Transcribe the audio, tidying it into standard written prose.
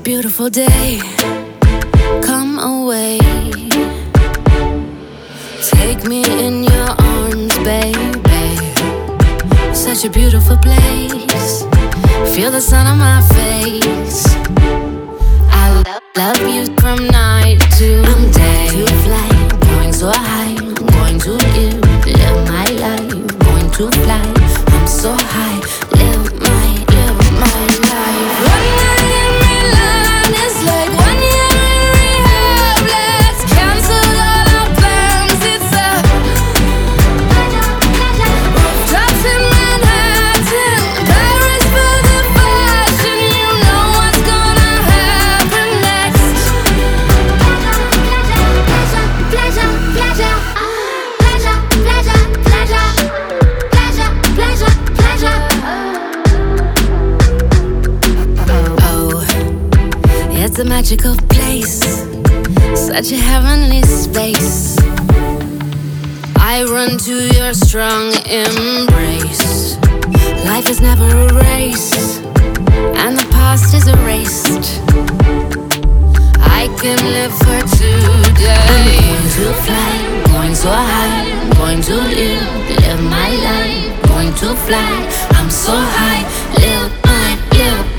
beautiful day. Come away. Take me in your arms, baby. Such a beautiful place. Feel the sun on my face. I love you from night to day. To fly, going so high. I'm going to live my life. Going to fly. I'm so high. Live my life. One night in Milan is like 1 year in rehab. Let's cancel all our plans. It's a rooftops in Manhattan, Paris for the fashion. You know what's gonna happen next. Pleasure, pleasure, pleasure, pleasure, pleasure, pleasure, pleasure, pleasure. Oh, it's a magical place, such a heavenly space. I run to your strong embrace. Life is never a race, and the past is erased. I can live for today. I'm going to fly, going so high. I'm going to live my life. Going to fly, I'm so high. Live my life.